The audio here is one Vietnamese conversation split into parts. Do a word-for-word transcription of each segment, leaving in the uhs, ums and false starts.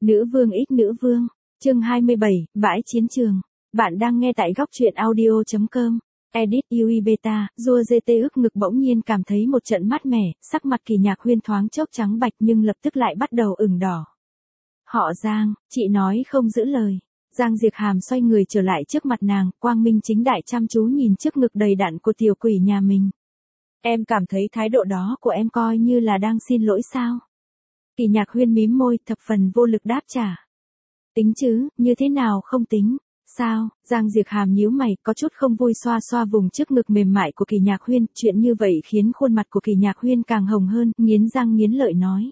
Nữ vương ít nữ vương, chương hai mươi bảy, bãi chiến trường. Bạn đang nghe tại góc truyện audio chấm com. Edit u i beta, rua giê tê ức ngực bỗng nhiên cảm thấy một trận mát mẻ, sắc mặt Kỳ Nhạc Huyên thoáng chốc trắng bạch nhưng lập tức lại bắt đầu ửng đỏ. Họ Giang, chị nói không giữ lời. Giang Diệp Hàm xoay người trở lại trước mặt nàng, quang minh chính đại chăm chú nhìn trước ngực đầy đặn của tiểu quỷ nhà mình. Em cảm thấy thái độ đó của em coi như là đang xin lỗi sao? Kỳ Nhạc Huyên mím môi, thập phần vô lực đáp trả. Tính chứ, như thế nào không tính? Sao? Giang Diệp Hàm nhíu mày, có chút không vui xoa xoa vùng trước ngực mềm mại của Kỳ Nhạc Huyên, chuyện như vậy khiến khuôn mặt của Kỳ Nhạc Huyên càng hồng hơn, nghiến răng nghiến lợi nói.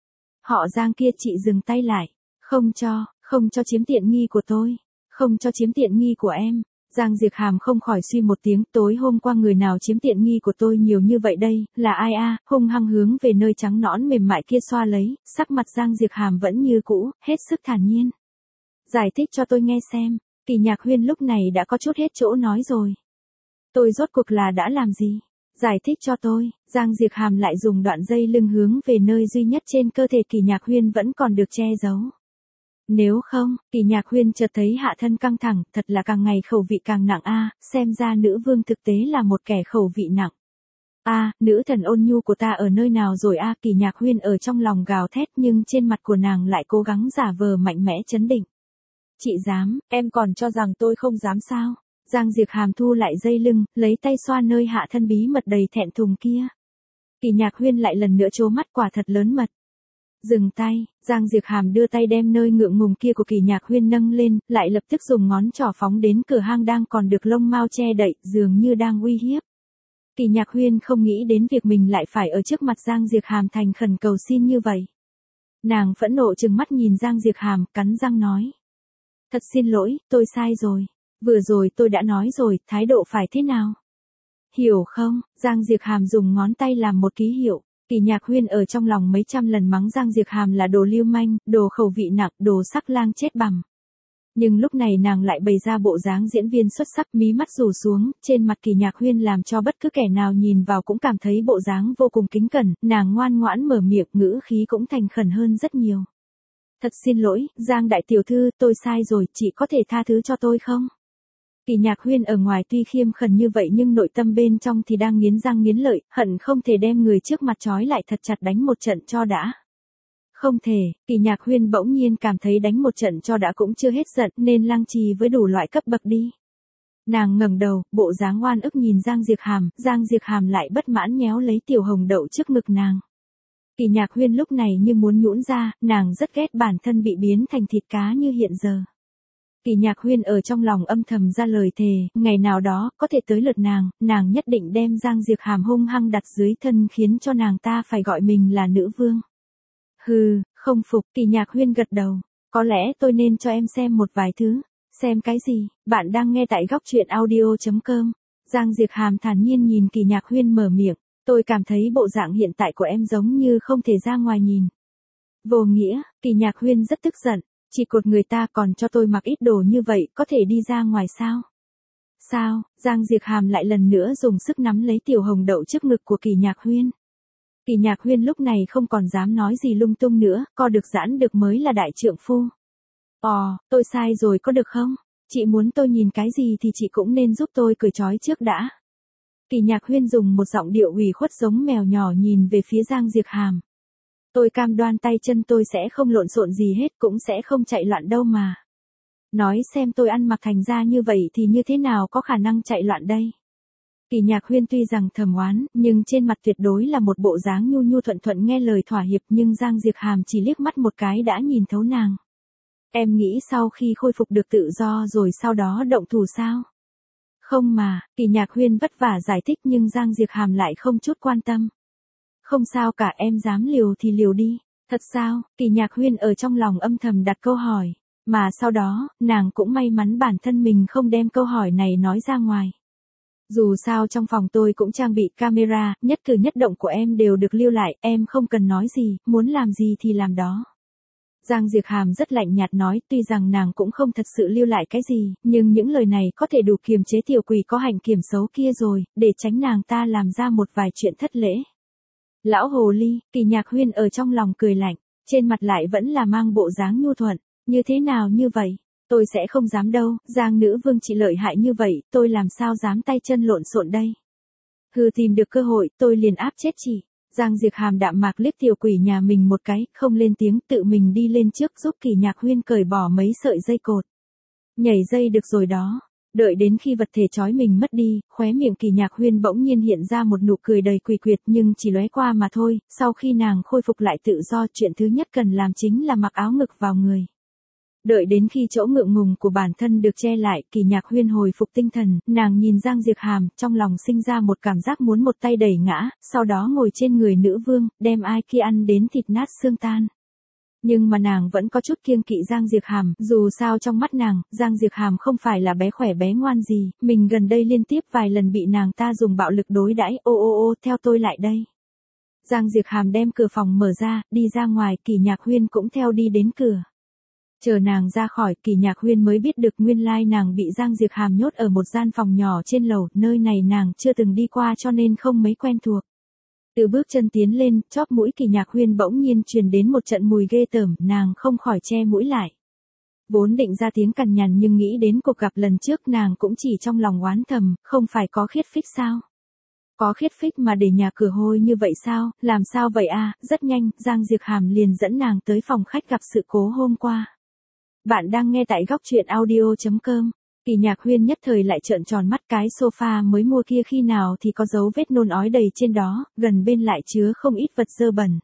Họ Giang kia, chị dừng tay lại, không cho, không cho chiếm tiện nghi của tôi, không cho chiếm tiện nghi của em. Giang Diệp Hàm không khỏi suy một tiếng, tối hôm qua người nào chiếm tiện nghi của tôi nhiều như vậy đây, là ai a? Hung hăng hướng về nơi trắng nõn mềm mại kia xoa lấy, sắc mặt Giang Diệp Hàm vẫn như cũ, hết sức thản nhiên. Giải thích cho tôi nghe xem. Kỳ Nhạc Huyên lúc này đã có chút hết chỗ nói rồi. Tôi rốt cuộc là đã làm gì? Giải thích cho tôi. Giang Diệp Hàm lại dùng đoạn dây lưng hướng về nơi duy nhất trên cơ thể Kỳ Nhạc Huyên vẫn còn được che giấu. Nếu không, Kỳ Nhạc Huyên chợt thấy hạ thân căng thẳng, thật là càng ngày khẩu vị càng nặng a, xem ra nữ vương thực tế là một kẻ khẩu vị nặng. A, nữ thần ôn nhu của ta ở nơi nào rồi a? Kỳ Nhạc Huyên ở trong lòng gào thét nhưng trên mặt của nàng lại cố gắng giả vờ mạnh mẽ trấn định. Chị dám, em còn cho rằng tôi không dám sao? Giang Diệp Hàm thu lại dây lưng, lấy tay xoa nơi hạ thân bí mật đầy thẹn thùng kia. Kỳ Nhạc Huyên lại lần nữa trố mắt, quả thật lớn mật. Dừng tay, Giang Diệp Hàm đưa tay đem nơi ngượng ngùng kia của Kỳ Nhạc Huyên nâng lên, lại lập tức dùng ngón trỏ phóng đến cửa hang đang còn được lông mao che đậy, dường như đang uy hiếp. Kỳ Nhạc Huyên không nghĩ đến việc mình lại phải ở trước mặt Giang Diệp Hàm thành khẩn cầu xin như vậy. Nàng phẫn nộ trừng mắt nhìn Giang Diệp Hàm, cắn răng nói. Thật xin lỗi, tôi sai rồi. Vừa rồi tôi đã nói rồi, thái độ phải thế nào? Hiểu không? Giang Diệp Hàm dùng ngón tay làm một ký hiệu. Kỳ Nhạc Huyên ở trong lòng mấy trăm lần mắng Giang Diệp Hàm là đồ lưu manh, đồ khẩu vị nặng, đồ sắc lang chết bằm. Nhưng lúc này nàng lại bày ra bộ dáng diễn viên xuất sắc, mí mắt rủ xuống, trên mặt Kỳ Nhạc Huyên làm cho bất cứ kẻ nào nhìn vào cũng cảm thấy bộ dáng vô cùng kính cẩn, nàng ngoan ngoãn mở miệng, ngữ khí cũng thành khẩn hơn rất nhiều. Thật xin lỗi, Giang đại tiểu thư, tôi sai rồi, chị có thể tha thứ cho tôi không? Kỳ Nhạc Huyên ở ngoài tuy khiêm khẩn như vậy nhưng nội tâm bên trong thì đang nghiến răng nghiến lợi, hận không thể đem người trước mặt trói lại thật chặt đánh một trận cho đã. Không thể, Kỳ Nhạc Huyên bỗng nhiên cảm thấy đánh một trận cho đã cũng chưa hết giận nên lăng trì với đủ loại cấp bậc đi. Nàng ngẩng đầu, bộ dáng oan ức nhìn Giang Diệp Hàm, Giang Diệp Hàm lại bất mãn nhéo lấy tiểu hồng đậu trước ngực nàng. Kỳ Nhạc Huyên lúc này như muốn nhũn ra, nàng rất ghét bản thân bị biến thành thịt cá như hiện giờ. Kỳ Nhạc Huyên ở trong lòng âm thầm ra lời thề, ngày nào đó, có thể tới lượt nàng, nàng nhất định đem Giang Diệp Hàm hung hăng đặt dưới thân khiến cho nàng ta phải gọi mình là nữ vương. Hừ, không phục, Kỳ Nhạc Huyên gật đầu. Có lẽ tôi nên cho em xem một vài thứ. Xem cái gì? Bạn đang nghe tại góc truyện audio chấm com. Giang Diệp Hàm thản nhiên nhìn Kỳ Nhạc Huyên mở miệng. Tôi cảm thấy bộ dạng hiện tại của em giống như không thể ra ngoài nhìn. Vô nghĩa, Kỳ Nhạc Huyên rất tức giận. Chỉ cột người ta còn cho tôi mặc ít đồ như vậy, có thể đi ra ngoài sao? Sao? Giang Diệp Hàm lại lần nữa dùng sức nắm lấy tiểu hồng đậu trước ngực của Kỳ Nhạc Huyên. Kỳ Nhạc Huyên lúc này không còn dám nói gì lung tung nữa, co được giãn được mới là đại trượng phu. Ồ, tôi sai rồi có được không? Chị muốn tôi nhìn cái gì thì chị cũng nên giúp tôi cởi trói trước đã. Kỳ Nhạc Huyên dùng một giọng điệu ủy khuất giống mèo nhỏ nhìn về phía Giang Diệp Hàm. Tôi cam đoan tay chân tôi sẽ không lộn xộn gì hết, cũng sẽ không chạy loạn đâu mà. Nói xem tôi ăn mặc thành ra như vậy thì như thế nào có khả năng chạy loạn đây? Kỳ Nhạc Huyên tuy rằng thầm oán, nhưng trên mặt tuyệt đối là một bộ dáng nhu nhu thuận thuận nghe lời thỏa hiệp, nhưng Giang Diệp Hàm chỉ liếc mắt một cái đã nhìn thấu nàng. Em nghĩ sau khi khôi phục được tự do rồi sau đó động thủ sao? Không mà, Kỳ Nhạc Huyên vất vả giải thích nhưng Giang Diệp Hàm lại không chút quan tâm. Không sao cả, em dám liều thì liều đi. Thật sao? Kỳ Nhạc Huyên ở trong lòng âm thầm đặt câu hỏi. Mà sau đó, nàng cũng may mắn bản thân mình không đem câu hỏi này nói ra ngoài. Dù sao trong phòng tôi cũng trang bị camera, nhất cử nhất động của em đều được lưu lại, em không cần nói gì, muốn làm gì thì làm đó. Giang Diệp Hàm rất lạnh nhạt nói, tuy rằng nàng cũng không thật sự lưu lại cái gì, nhưng những lời này có thể đủ kiềm chế tiểu quỷ có hành kiểm xấu kia rồi, để tránh nàng ta làm ra một vài chuyện thất lễ. Lão hồ ly, Kỳ Nhạc Huyên ở trong lòng cười lạnh. trên mặt lại vẫn là mang bộ dáng nhu thuận, như thế nào như vậy? Tôi sẽ không dám đâu, Giang nữ vương chị lợi hại như vậy, tôi làm sao dám tay chân lộn xộn đây? Hừ, tìm được cơ hội, tôi liền áp chết chị. Giang Diệp Hàm đạm mạc liếc tiểu quỷ nhà mình một cái, không lên tiếng, tự mình đi lên trước giúp Kỳ Nhạc Huyên cởi bỏ mấy sợi dây cột. Nhảy dây được rồi đó. Đợi đến khi vật thể trói mình mất đi, khóe miệng Kỳ Nhạc Huyên bỗng nhiên hiện ra một nụ cười đầy quỷ quyệt nhưng chỉ lóe qua mà thôi, sau khi nàng khôi phục lại tự do, chuyện thứ nhất cần làm chính là mặc áo ngực vào người. Đợi đến khi chỗ ngượng ngùng của bản thân được che lại, Kỳ Nhạc Huyên hồi phục tinh thần, nàng nhìn Giang Diệp Hàm, trong lòng sinh ra một cảm giác muốn một tay đẩy ngã, sau đó ngồi trên người nữ vương, đem ai kia ăn đến thịt nát xương tan. Nhưng mà nàng vẫn có chút kiêng kỵ Giang Diệp Hàm, dù sao trong mắt nàng, Giang Diệp Hàm không phải là bé khỏe bé ngoan gì, mình gần đây liên tiếp vài lần bị nàng ta dùng bạo lực đối đãi, ô ô ô, theo tôi lại đây. Giang Diệp Hàm đem cửa phòng mở ra, đi ra ngoài, Kỳ Nhạc Huyên cũng theo đi đến cửa. Chờ nàng ra khỏi, Kỳ Nhạc Huyên mới biết được nguyên lai nàng bị Giang Diệp Hàm nhốt ở một gian phòng nhỏ trên lầu, nơi này nàng chưa từng đi qua cho nên không mấy quen thuộc. Từ bước chân tiến lên, chóp mũi Kỳ Nhạc Huyên bỗng nhiên truyền đến một trận mùi ghê tởm, nàng không khỏi che mũi lại. Vốn định ra tiếng cằn nhằn nhưng nghĩ đến cuộc gặp lần trước nàng cũng chỉ trong lòng oán thầm, không phải có khiết phích sao? Có khiết phích mà để nhà cửa hôi như vậy sao, làm sao vậy a? Rất nhanh, Giang Diệp Hàm liền dẫn nàng tới phòng khách gặp sự cố hôm qua. Bạn đang nghe tại góc truyện audio chấm com. Kỳ Nhạc Huyên nhất thời lại trợn tròn mắt, cái sofa mới mua kia khi nào thì có dấu vết nôn ói đầy trên đó, gần bên lại chứa không ít vật dơ bẩn.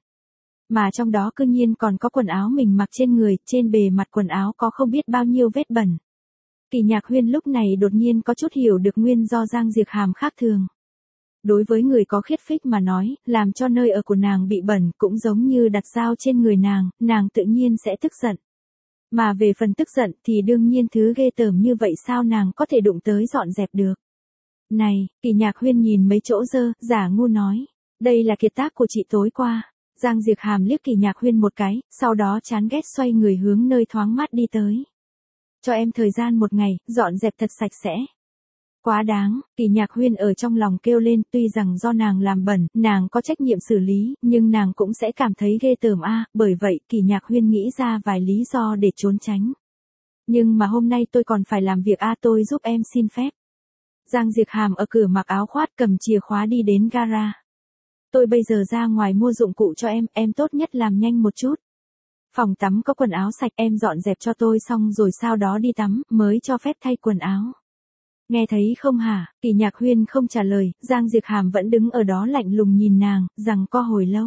Mà trong đó cư nhiên còn có quần áo mình mặc trên người, trên bề mặt quần áo có không biết bao nhiêu vết bẩn. Kỳ Nhạc Huyên lúc này đột nhiên có chút hiểu được nguyên do Giang Diệp Hàm khác thường. Đối với người có khiết phích mà nói, làm cho nơi ở của nàng bị bẩn cũng giống như đặt dao trên người nàng, nàng tự nhiên sẽ tức giận. Mà về phần tức giận thì đương nhiên thứ ghê tởm như vậy sao nàng có thể đụng tới dọn dẹp được. Này, Kỳ Nhạc Huyên nhìn mấy chỗ dơ, giả ngu nói. Đây là kiệt tác của chị tối qua. Giang Diệp Hàm liếc Kỳ Nhạc Huyên một cái, sau đó chán ghét xoay người hướng nơi thoáng mát đi tới. Cho em thời gian một ngày, dọn dẹp thật sạch sẽ. Quá đáng, Kỳ Nhạc Huyên ở trong lòng kêu lên, tuy rằng do nàng làm bẩn, nàng có trách nhiệm xử lý, nhưng nàng cũng sẽ cảm thấy ghê tởm a, bởi vậy Kỳ Nhạc Huyên nghĩ ra vài lý do để trốn tránh. Nhưng mà hôm nay tôi còn phải làm việc a, tôi giúp em xin phép. Giang Diệp Hàm ở cửa mặc áo khoát cầm chìa khóa đi đến gara. Tôi bây giờ ra ngoài mua dụng cụ cho em, em tốt nhất làm nhanh một chút. Phòng tắm có quần áo sạch, em dọn dẹp cho tôi xong rồi sau đó đi tắm, mới cho phép thay quần áo. Nghe thấy không hả? Kỳ Nhạc Huyên không trả lời, Giang Diệp Hàm vẫn đứng ở đó lạnh lùng nhìn nàng, rằng co hồi lâu.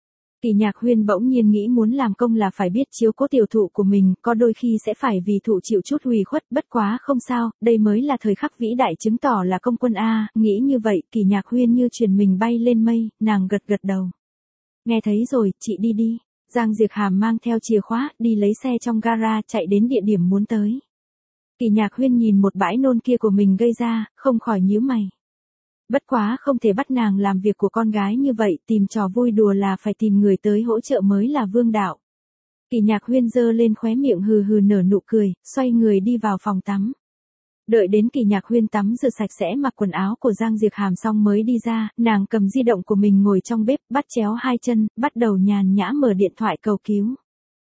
Kỳ Nhạc Huyên bỗng nhiên nghĩ muốn làm công là phải biết chiếu cố tiểu thụ của mình, có đôi khi sẽ phải vì thụ chịu chút hủy khuất, bất quá không sao, đây mới là thời khắc vĩ đại chứng tỏ là công quân a, nghĩ như vậy, Kỳ Nhạc Huyên như chuyển mình bay lên mây, nàng gật gật đầu. Nghe thấy rồi, chị đi đi. Giang Diệp Hàm mang theo chìa khóa, đi lấy xe trong gara, chạy đến địa điểm muốn tới. Kỳ Nhạc Huyên nhìn một bãi nôn kia của mình gây ra, không khỏi nhíu mày. Bất quá không thể bắt nàng làm việc của con gái như vậy, tìm trò vui đùa là phải tìm người tới hỗ trợ mới là vương đạo. Kỳ Nhạc Huyên giơ lên khóe miệng hừ hừ nở nụ cười, xoay người đi vào phòng tắm. Đợi đến Kỳ Nhạc Huyên tắm rửa sạch sẽ mặc quần áo của Giang Diệp Hàm xong mới đi ra, nàng cầm di động của mình ngồi trong bếp, bắt chéo hai chân, bắt đầu nhàn nhã mở điện thoại cầu cứu.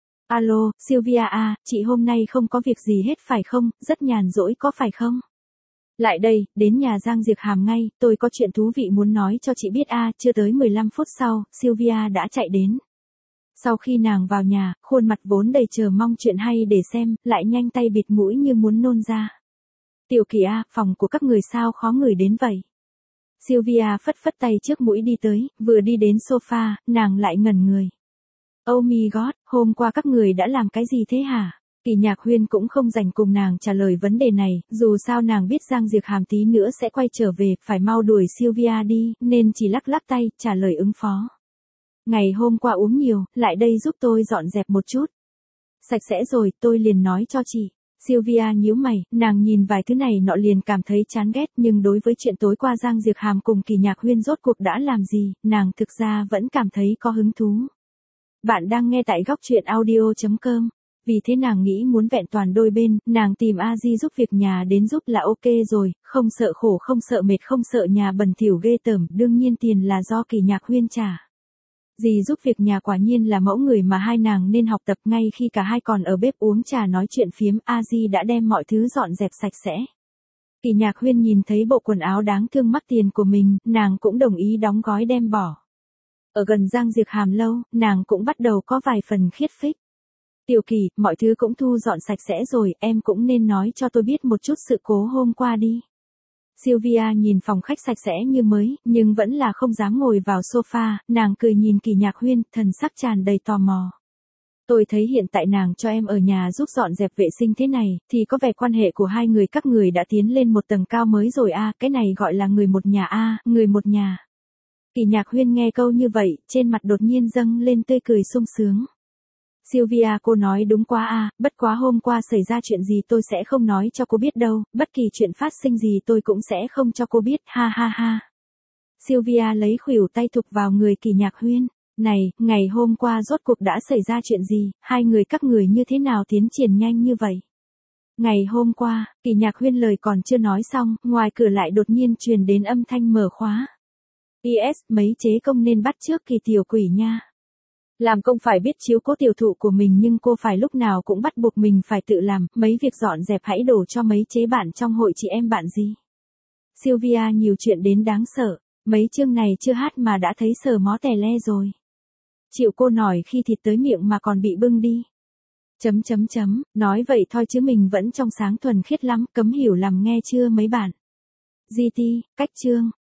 Alo, Sylvia à, chị hôm nay không có việc gì hết phải không, rất nhàn rỗi có phải không? Lại đây, đến nhà Giang Diệp Hàm ngay, tôi có chuyện thú vị muốn nói cho chị biết a, à, chưa tới mười lăm phút sau, Sylvia đã chạy đến. Sau khi nàng vào nhà, khuôn mặt vốn đầy chờ mong chuyện hay để xem, lại nhanh tay bịt mũi như muốn nôn ra. Tiểu Kỳ a, phòng của các người sao khó ngửi đến vậy? Sylvia phất phất tay trước mũi đi tới, vừa đi đến sofa, nàng lại ngẩn người. Oh my god, hôm qua các người đã làm cái gì thế hả? Kỳ Nhạc Huyên cũng không dành cùng nàng trả lời vấn đề này, dù sao nàng biết Giang Diệp Hàm tí nữa sẽ quay trở về, phải mau đuổi Sylvia đi, nên chỉ lắc lắc tay, trả lời ứng phó. Ngày hôm qua uống nhiều, lại đây giúp tôi dọn dẹp một chút. Sạch sẽ rồi, tôi liền nói cho chị. Sylvia nhíu mày, nàng nhìn vài thứ này nọ liền cảm thấy chán ghét, nhưng đối với chuyện tối qua Giang Diệp Hàm cùng Kỳ Nhạc Huyên rốt cuộc đã làm gì, nàng thực ra vẫn cảm thấy có hứng thú. Bạn đang nghe tại góc truyện audio chấm com. Vì thế nàng nghĩ muốn vẹn toàn đôi bên, nàng tìm a di giúp việc nhà đến giúp là ok rồi, không sợ khổ không sợ mệt không sợ nhà bẩn thỉu ghê tởm, đương nhiên tiền là do Kỳ Nhạc Huyên trả. Dì giúp việc nhà quả nhiên là mẫu người mà hai nàng nên học tập. Ngay khi cả hai còn ở bếp uống trà nói chuyện phiếm, A Di đã đem mọi thứ dọn dẹp sạch sẽ. Kỳ Nhạc Huyên nhìn thấy bộ quần áo đáng thương mắc tiền của mình, nàng cũng đồng ý đóng gói đem bỏ. Ở gần Giang Diệp Hàm lâu, nàng cũng bắt đầu có vài phần khiết phích. Tiểu Kỳ, mọi thứ cũng thu dọn sạch sẽ rồi, em cũng nên nói cho tôi biết một chút sự cố hôm qua đi. Sylvia nhìn phòng khách sạch sẽ như mới, nhưng vẫn là không dám ngồi vào sofa, nàng cười nhìn Kỳ Nhạc Huyên, thần sắc tràn đầy tò mò. Tôi thấy hiện tại nàng cho em ở nhà giúp dọn dẹp vệ sinh thế này, thì có vẻ quan hệ của hai người các người đã tiến lên một tầng cao mới rồi a, cái này gọi là người một nhà a, người một nhà. Kỳ Nhạc Huyên nghe câu như vậy, trên mặt đột nhiên dâng lên tươi cười sung sướng. Sylvia, cô nói đúng quá a, bất quá hôm qua xảy ra chuyện gì tôi sẽ không nói cho cô biết đâu, bất kỳ chuyện phát sinh gì tôi cũng sẽ không cho cô biết, ha ha ha. Sylvia lấy khuỷu tay thục vào người Kỳ Nhạc Huyên. Này, ngày hôm qua rốt cuộc đã xảy ra chuyện gì, hai người các người như thế nào tiến triển nhanh như vậy? Ngày hôm qua, Kỳ Nhạc Huyên lời còn chưa nói xong, ngoài cửa lại đột nhiên truyền đến âm thanh mở khóa. Yes, mấy chế công nên bắt trước Kỳ tiểu quỷ nha. Làm công phải biết chiếu cố tiểu thụ của mình nhưng cô phải lúc nào cũng bắt buộc mình phải tự làm, mấy việc dọn dẹp hãy đổ cho mấy chế bạn trong hội chị em bạn gì. Sylvia nhiều chuyện đến đáng sợ, mấy chương này chưa hát mà đã thấy sờ mó tè le rồi. Chịu cô nổi khi thịt tới miệng mà còn bị bưng đi. Chấm chấm chấm, nói vậy thôi chứ mình vẫn trong sáng thuần khiết lắm, cấm hiểu lầm nghe chưa mấy bạn. giê tê, cách chương.